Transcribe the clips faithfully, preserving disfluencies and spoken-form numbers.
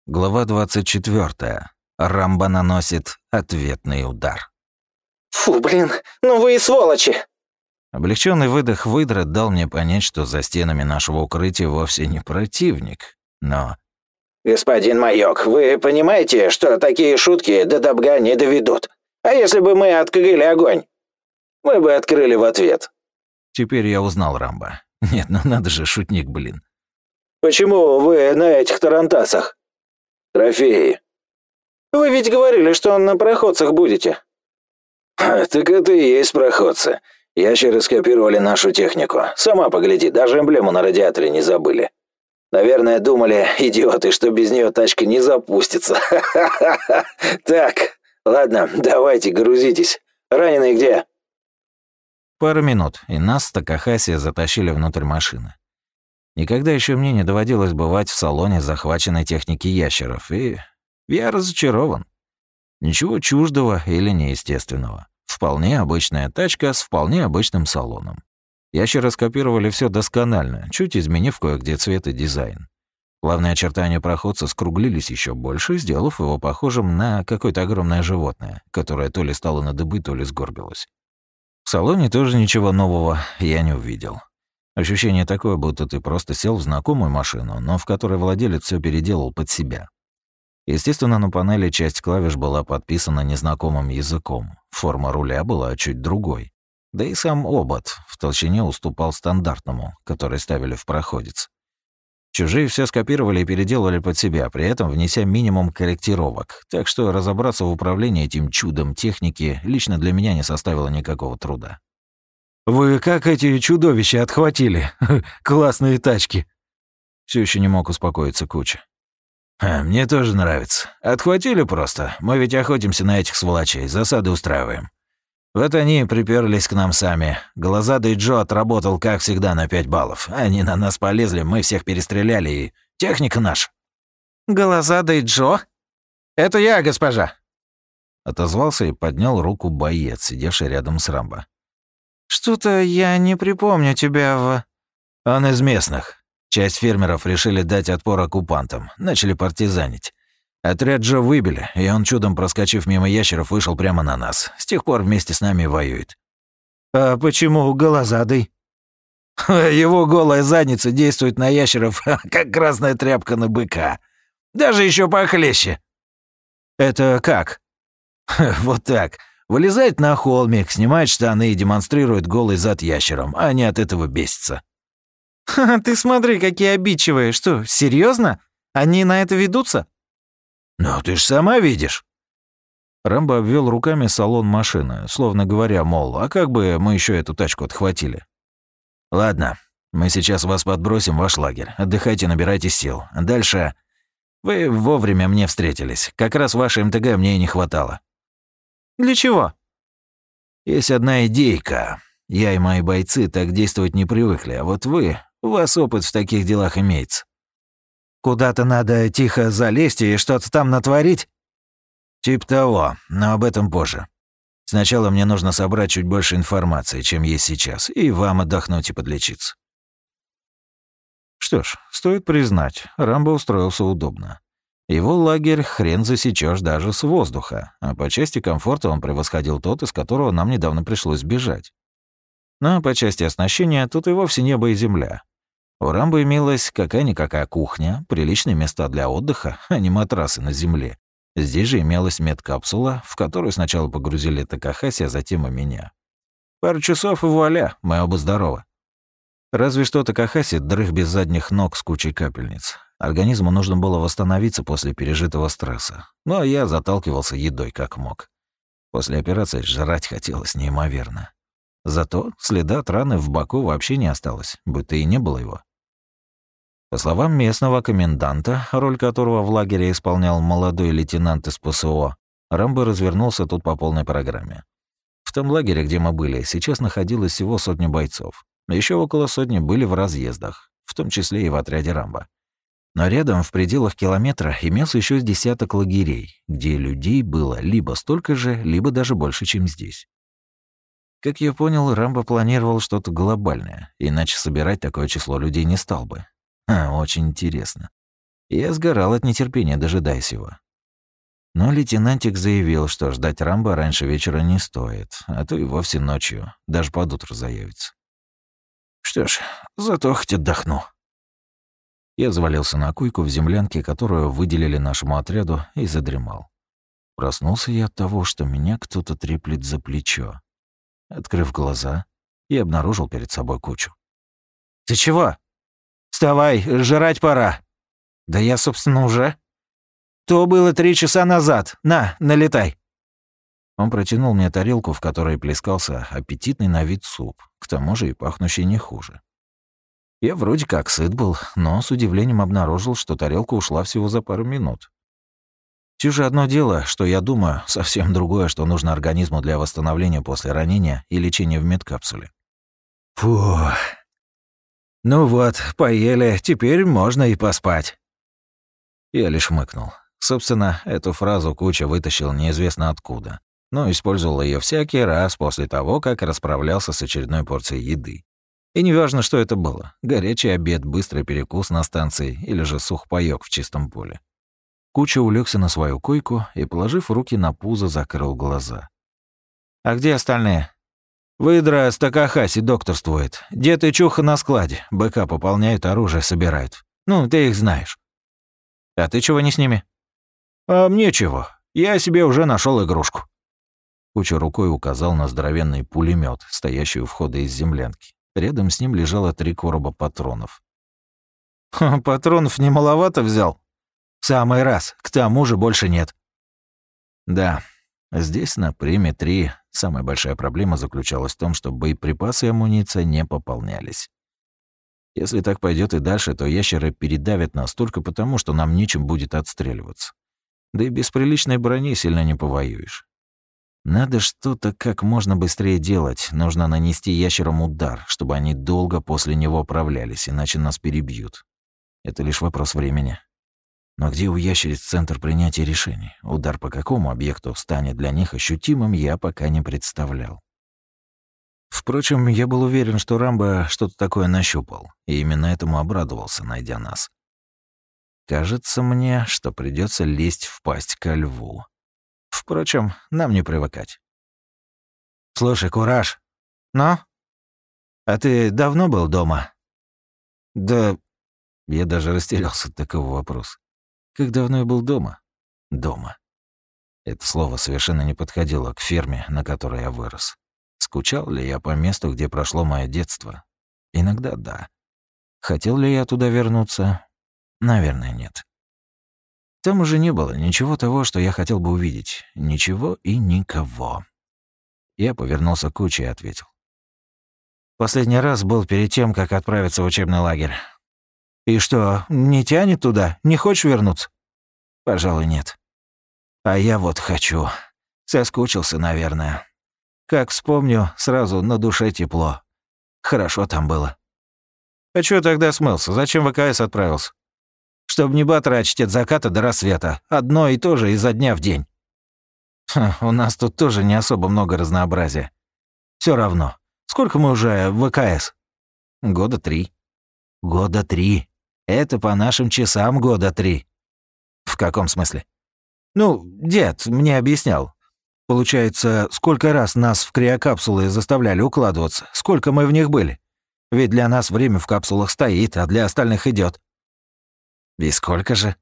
Глава двадцать четвёртая. Рамбо наносит ответный удар. Фу, блин, ну вы и сволочи! Облегченный выдох выдры дал мне понять, что за стенами нашего укрытия вовсе не противник, но... Господин Маёк, вы понимаете, что такие шутки до добга не доведут? А если бы мы открыли огонь? Мы бы открыли в ответ. Теперь я узнал Рамбо. Нет, ну надо же, шутник, блин. Почему вы на этих тарантасах? Трофеи. Вы ведь говорили, что на проходцах будете. Так это и есть проходцы. Ящеры скопировали нашу технику. Сама погляди, даже эмблему на радиаторе не забыли. Наверное, думали, идиоты, что без нее тачка не запустится. Так, ладно, давайте, грузитесь. Раненый где? Пару минут, и нас с Такахаси затащили внутрь машины. Никогда еще мне не доводилось бывать в салоне захваченной техники ящеров, и я разочарован. Ничего чуждого или неестественного. Вполне обычная тачка с вполне обычным салоном. Ящеры скопировали все досконально, чуть изменив кое-где цвет и дизайн. Главные очертания проходца скруглились еще больше, сделав его похожим на какое-то огромное животное, которое то ли стало на дыбы, то ли сгорбилось. В салоне тоже ничего нового я не увидел. Ощущение такое, будто ты просто сел в знакомую машину, но в которой владелец все переделал под себя. Естественно, на панели часть клавиш была подписана незнакомым языком, форма руля была чуть другой. Да и сам обод в толщине уступал стандартному, который ставили в проходец. Чужие все скопировали и переделали под себя, при этом внеся минимум корректировок, так что разобраться в управлении этим чудом техники лично для меня не составило никакого труда. «Вы как эти чудовища отхватили? Классные тачки!» Все еще не мог успокоиться Куча. А, «Мне тоже нравится. Отхватили просто. Мы ведь охотимся на этих сволочей, засады устраиваем. Вот они приперлись к нам сами. Глазадый Джо отработал, как всегда, на пять баллов. Они на нас полезли, мы всех перестреляли, и техника наша». Глазадый Джо? Это я, госпожа. Отозвался и поднял руку боец, сидевший рядом с Рамбо. Что-то я не припомню тебя в... Он из местных. Часть фермеров решили дать отпор оккупантам, начали партизанить. Отряд Джо выбили, и он, чудом проскочив мимо ящеров, вышел прямо на нас. С тех пор вместе с нами воюет. А почему голозадый? Его голая задница действует на ящеров, как красная тряпка на быка. Даже еще похлеще. Это как? Вот так. Вылезает на холмик, снимает штаны и демонстрирует голый зад ящерам, а они от этого бесятся. Ты смотри, какие обидчивые. Что, серьезно? Они на это ведутся? Ну, ты ж сама видишь. Рамбо обвел руками салон машины, словно говоря, мол, а как бы мы еще эту тачку отхватили? Ладно, мы сейчас вас подбросим в ваш лагерь. Отдыхайте, набирайте сил. Дальше... Вы вовремя мне встретились. Как раз вашей МТГ мне и не хватало. Для чего? Есть одна идейка. Я и мои бойцы так действовать не привыкли, а вот вы... У вас опыт в таких делах имеется. Куда-то надо тихо залезть и что-то там натворить? Тип того, но об этом позже. Сначала мне нужно собрать чуть больше информации, чем есть сейчас, и вам отдохнуть и подлечиться. Что ж, стоит признать, Рамбо устроился удобно. Его лагерь хрен засечёшь даже с воздуха, а по части комфорта он превосходил тот, из которого нам недавно пришлось бежать. Но по части оснащения тут и вовсе небо и земля. У Рамбо имелась какая-никакая кухня, приличные места для отдыха, а не матрасы на земле. Здесь же имелась медкапсула, в которую сначала погрузили Такахаси, а затем и меня. Пару часов и вуаля, мы оба здоровы. Разве что Такахаси дрых без задних ног с кучей капельниц. Организму нужно было восстановиться после пережитого стресса, но я заталкивался едой как мог. После операции жрать хотелось неимоверно. Зато следа от раны в боку вообще не осталось, будто и не было его. По словам местного коменданта, роль которого в лагере исполнял молодой лейтенант из ПСО, Рамбо развернулся тут по полной программе. В том лагере, где мы были, сейчас находилось всего сотня бойцов. Еще около сотни были в разъездах, в том числе и в отряде Рамбо. Но рядом, в пределах километра, имелся еще с десяток лагерей, где людей было либо столько же, либо даже больше, чем здесь. Как я понял, Рамбо планировал что-то глобальное, иначе собирать такое число людей не стал бы. А, очень интересно. Я сгорал от нетерпения, дожидаясь его. Но лейтенантик заявил, что ждать Рамбо раньше вечера не стоит, а то и вовсе ночью, даже под утро заявится. Что ж, зато хоть отдохну. Я завалился на койку в землянке, которую выделили нашему отряду, и задремал. Проснулся я от того, что меня кто-то треплет за плечо. Открыв глаза, я обнаружил перед собой Кучу. «Ты чего? Вставай, жрать пора!» «Да я, собственно, уже...» «То было три часа назад. На, налетай!» Он протянул мне тарелку, в которой плескался аппетитный на вид суп, к тому же и пахнущий не хуже. Я вроде как сыт был, но с удивлением обнаружил, что тарелка ушла всего за пару минут. Все же одно дело, что я думаю, совсем другое, что нужно организму для восстановления после ранения и лечения в медкапсуле. Фу. Ну вот, поели, теперь можно и поспать. Я лишь хмыкнул. Собственно, эту фразу Куча вытащил неизвестно откуда, но использовал ее всякий раз после того, как расправлялся с очередной порцией еды. И неважно, что это было — горячий обед, быстрый перекус на станции или же сухпаёк в чистом поле. Куча улегся на свою койку и, положив руки на пузо, закрыл глаза. «А где остальные?» «Выдра с Такахаси докторствует. Дед и Чуха на складе. БК пополняют, оружие собирают. Ну, ты их знаешь». «А ты чего не с ними?» «А мне чего? Я себе уже нашел игрушку». Куча рукой указал на здоровенный пулемет, стоящий у входа из землянки. Рядом с ним лежало три короба патронов. «Ха, патронов не маловато взял? В самый раз, к тому же больше нет». Да, здесь на Приме три самая большая проблема заключалась в том, что боеприпасы и амуниция не пополнялись. Если так пойдет и дальше, то ящеры передавят нас только потому, что нам нечем будет отстреливаться. Да и без приличной брони сильно не повоюешь. Надо что-то как можно быстрее делать. Нужно нанести ящерам удар, чтобы они долго после него оправлялись, иначе нас перебьют. Это лишь вопрос времени. Но где у ящериц центр принятия решений? Удар по какому объекту станет для них ощутимым, я пока не представлял. Впрочем, я был уверен, что Рамбо что-то такое нащупал, и именно этому обрадовался, найдя нас. Кажется мне, что придется лезть в пасть ко льву. Впрочем, нам не привыкать. «Слушай, Кураж, ну? А ты давно был дома?» «Да...» Я даже растерялся от такого вопроса. «Как давно я был дома?» «Дома». Это слово совершенно не подходило к ферме, на которой я вырос. Скучал ли я по месту, где прошло мое детство? Иногда да. Хотел ли я туда вернуться? Наверное, нет. Там уже не было ничего того, что я хотел бы увидеть. Ничего и никого. Я повернулся к Куче и ответил. Последний раз был перед тем, как отправиться в учебный лагерь. И что, не тянет туда? Не хочешь вернуться? Пожалуй, нет. А я вот хочу. Соскучился, наверное. Как вспомню, сразу на душе тепло. Хорошо там было. А чё тогда смылся? Зачем в ВКС отправился? Чтобы не батрачить от заката до рассвета. Одно и то же изо дня в день. Ха, у нас тут тоже не особо много разнообразия. Всё равно. Сколько мы уже в ВКС? Года три. Года три. Это по нашим часам года три. В каком смысле? Ну, дед мне объяснял. Получается, сколько раз нас в криокапсулы заставляли укладываться, сколько мы в них были. Ведь для нас время в капсулах стоит, а для остальных идёт. И сколько же?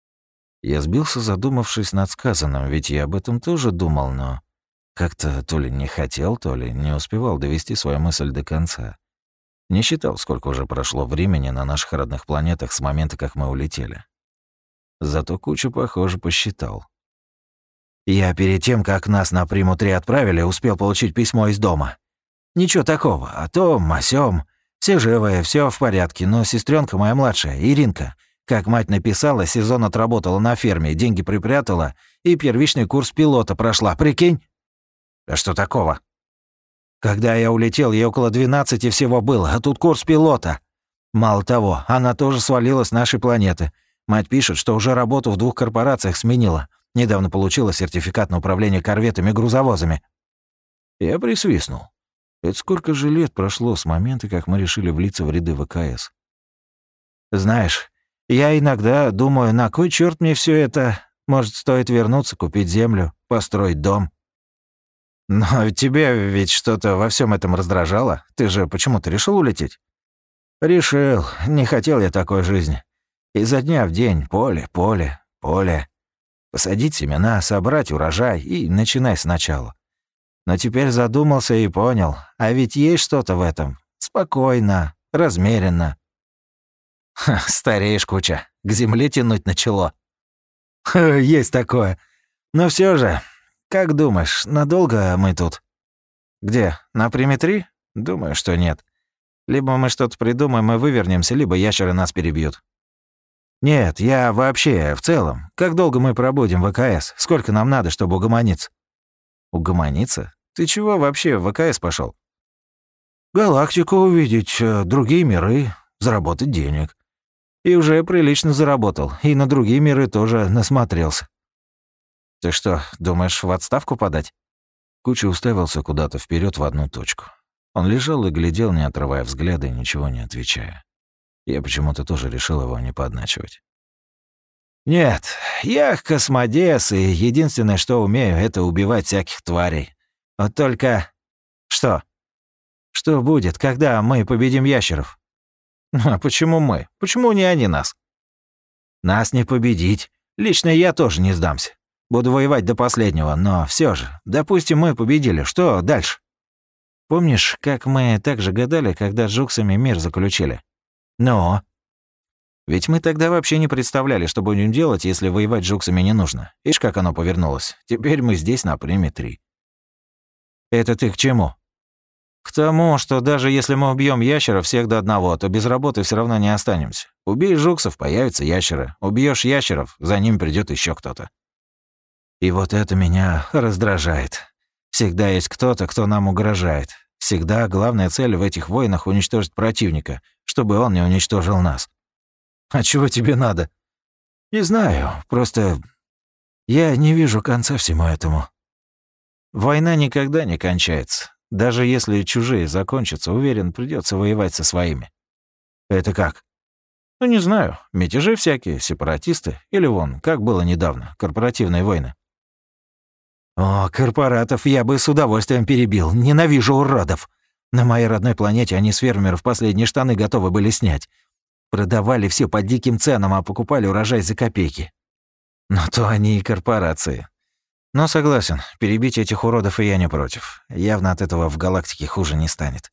Я сбился, задумавшись над сказанным, ведь я об этом тоже думал, но как-то то ли не хотел, то ли не успевал довести свою мысль до конца. Не считал, сколько уже прошло времени на наших родных планетах с момента, как мы улетели. Зато Куча, похоже, посчитал. Я перед тем, как нас на Приму три отправили, успел получить письмо из дома. Ничего такого, о том, о сём. Все живые, всё в порядке, но сестренка моя младшая, Иринка, как мать написала, сезон отработала на ферме, деньги припрятала и первичный курс пилота прошла, прикинь? А что такого? Когда я улетел, ей около двенадцати всего было, а тут курс пилота. Мало того, она тоже свалила с нашей планеты. Мать пишет, что уже работу в двух корпорациях сменила. Недавно получила сертификат на управление корветами и грузовозами. Я присвистнул. Это сколько же лет прошло с момента, как мы решили влиться в ряды ВКС. Знаешь, Я иногда думаю, на кой черт мне все это? Может, стоит вернуться, купить землю, построить дом? Но тебя ведь что-то во всем этом раздражало. Ты же почему-то решил улететь? Решил. Не хотел я такой жизни. Изо дня в день поле, поле, поле. Посадить семена, собрать урожай и начинай сначала. Но теперь задумался и понял, а ведь есть что-то в этом. Спокойно, размеренно. Ха, стареешь, куча. К земле тянуть начало. Ха, есть такое. Но все же, как думаешь, надолго мы тут? Где, на Приметри? Думаю, что нет. Либо мы что-то придумаем и вывернемся, либо ящеры нас перебьют. Нет, я вообще, в целом. Как долго мы пробудем в ВКС? Сколько нам надо, чтобы угомониться? Угомониться? Ты чего вообще в ВКС пошел? Галактику увидеть, другие миры, заработать денег. И уже прилично заработал, и на другие миры тоже насмотрелся. Ты что, думаешь в отставку подать? Куча уставился куда-то вперед в одну точку. Он лежал и глядел, не отрывая взгляда и ничего не отвечая. Я почему-то тоже решил его не подначивать. «Нет, я космодес, и единственное, что умею, это убивать всяких тварей. Вот только... Что? Что будет, когда мы победим ящеров? А почему мы? Почему не они нас? Нас не победить. Лично я тоже не сдамся. Буду воевать до последнего, но все же, допустим, мы победили. Что дальше? Помнишь, как мы так же гадали, когда с жуксами мир заключили? Но... Ведь мы тогда вообще не представляли, что будем делать, если воевать с жуксами не нужно. Ишь, как оно повернулось. Теперь мы здесь на Приметри. Это ты к чему? К тому, что даже если мы убьем ящера всех до одного, то без работы все равно не останемся. Убей жуксов, появятся ящеры. Убьешь ящеров, за ним придет еще кто-то. И вот это меня раздражает. Всегда есть кто-то, кто нам угрожает. Всегда главная цель в этих войнах — уничтожить противника, чтобы он не уничтожил нас. А чего тебе надо? Не знаю, просто я не вижу конца всему этому. Война никогда не кончается. Даже если чужие закончатся, уверен, придется воевать со своими. Это как? Ну, не знаю. Мятежи всякие, сепаратисты. Или вон, как было недавно, корпоративные войны. О, корпоратов я бы с удовольствием перебил. Ненавижу уродов. На моей родной планете они с фермеров последние штаны готовы были снять. Продавали все по диким ценам, а покупали урожай за копейки. Но то они и корпорации. Но согласен, перебить этих уродов и я не против. Явно от этого в галактике хуже не станет.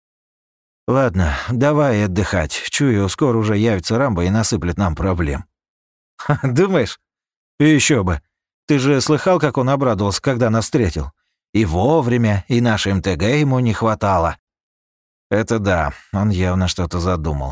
Ладно, давай отдыхать. Чую, скоро уже явится Рамбо и насыплет нам проблем. Ха, думаешь? И еще бы. Ты же слыхал, как он обрадовался, когда нас встретил? И вовремя, и нашей МТГ ему не хватало. Это да, он явно что-то задумал.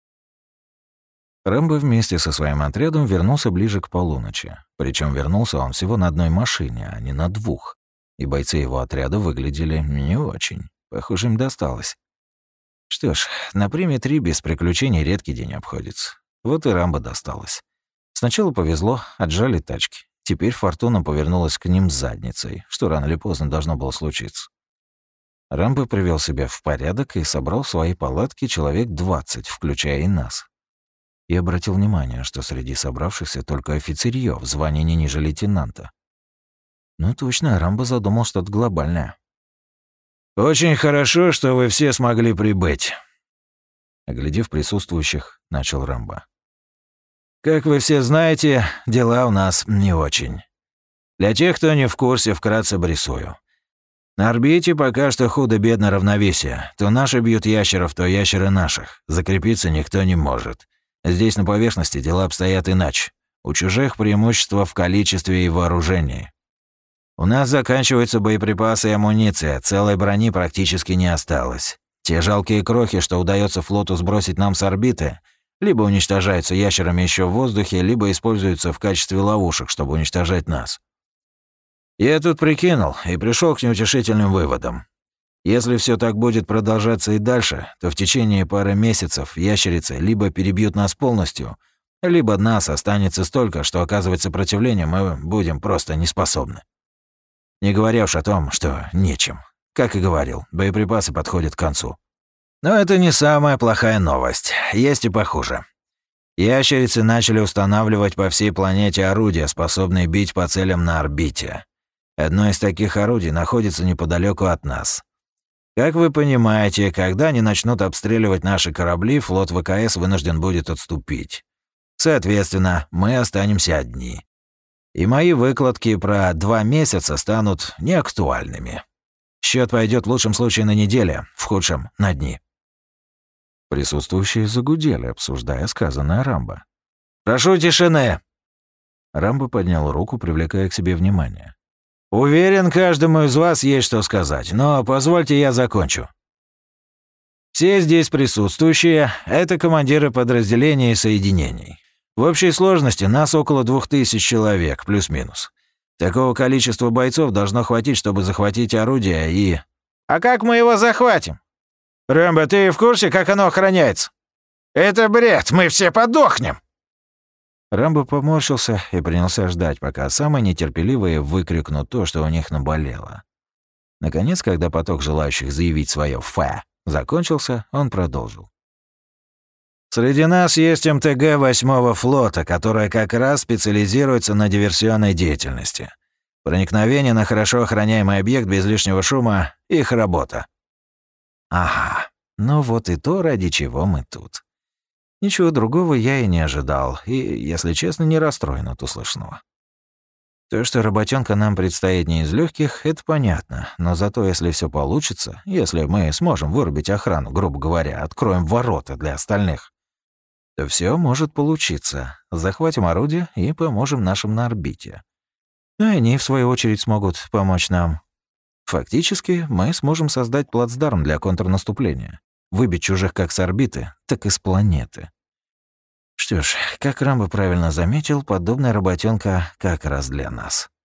Рэмбо вместе со своим отрядом вернулся ближе к полуночи. Причем вернулся он всего на одной машине, а не на двух. И бойцы его отряда выглядели не очень. Похоже, им досталось. Что ж, на Приметри без приключений редкий день обходится. Вот и Рэмбо досталось. Сначала повезло, отжали тачки. Теперь фортуна повернулась к ним с задницей, что рано или поздно должно было случиться. Рэмбо привел себя в порядок и собрал в своей палатке человек двадцать, включая и нас. И обратил внимание, что среди собравшихся только офицерьё в звании не ниже лейтенанта. Ну точно, Рэмбо задумал что-то глобальное. «Очень хорошо, что вы все смогли прибыть», — оглядев присутствующих, начал Рэмбо. «Как вы все знаете, дела у нас не очень. Для тех, кто не в курсе, вкратце обрисую. На орбите пока что худо-бедно равновесие. То наши бьют ящеров, то ящеры наших. Закрепиться никто не может. Здесь на поверхности дела обстоят иначе. У чужих преимущество в количестве и вооружении. У нас заканчиваются боеприпасы и амуниция, целой брони практически не осталось. Те жалкие крохи, что удается флоту сбросить нам с орбиты, либо уничтожаются ящерами еще в воздухе, либо используются в качестве ловушек, чтобы уничтожать нас. Я тут прикинул и пришел к неутешительным выводам. Если все так будет продолжаться и дальше, то в течение пары месяцев ящерицы либо перебьют нас полностью, либо нас останется столько, что оказывать сопротивление мы будем просто не способны. Не говоря уж о том, что нечем. Как и говорил, боеприпасы подходят к концу. Но это не самая плохая новость. Есть и похуже. Ящерицы начали устанавливать по всей планете орудия, способные бить по целям на орбите. Одно из таких орудий находится неподалеку от нас. Как вы понимаете, когда они начнут обстреливать наши корабли, флот ВКС вынужден будет отступить. Соответственно, мы останемся одни. И мои выкладки про два месяца станут неактуальными. Счет пойдет в лучшем случае на неделю, в худшем — на дни. Присутствующие загудели, обсуждая сказанное Рамбо. «Прошу тишины!» Рамбо поднял руку, привлекая к себе внимание. «Уверен, каждому из вас есть что сказать, но позвольте я закончу. Все здесь присутствующие — это командиры подразделений и соединений. В общей сложности нас около двух тысяч человек, плюс-минус. Такого количества бойцов должно хватить, чтобы захватить орудие и... А как мы его захватим? Рэмбо, ты в курсе, как оно охраняется? Это бред, мы все подохнем. Рэмбо поморщился и принялся ждать, пока самые нетерпеливые выкрикнут то, что у них наболело. Наконец, когда поток желающих заявить свое «фа» закончился, он продолжил. Среди нас есть эм тэ гэ восьмого флота, которая как раз специализируется на диверсионной деятельности. Проникновение на хорошо охраняемый объект без лишнего шума — их работа. Ага, ну вот и то, ради чего мы тут. Ничего другого я и не ожидал, и, если честно, не расстроен от услышанного. То, что работенка нам предстоит не из легких, это понятно, но зато если все получится, если мы сможем вырубить охрану, грубо говоря, откроем ворота для остальных, то все может получиться. Захватим орудие и поможем нашим на орбите. Ну и они, в свою очередь, смогут помочь нам. Фактически, мы сможем создать плацдарм для контрнаступления. Выбить чужих как с орбиты, так и с планеты. Что ж, как Рамбо правильно заметил, подобная работенка как раз для нас.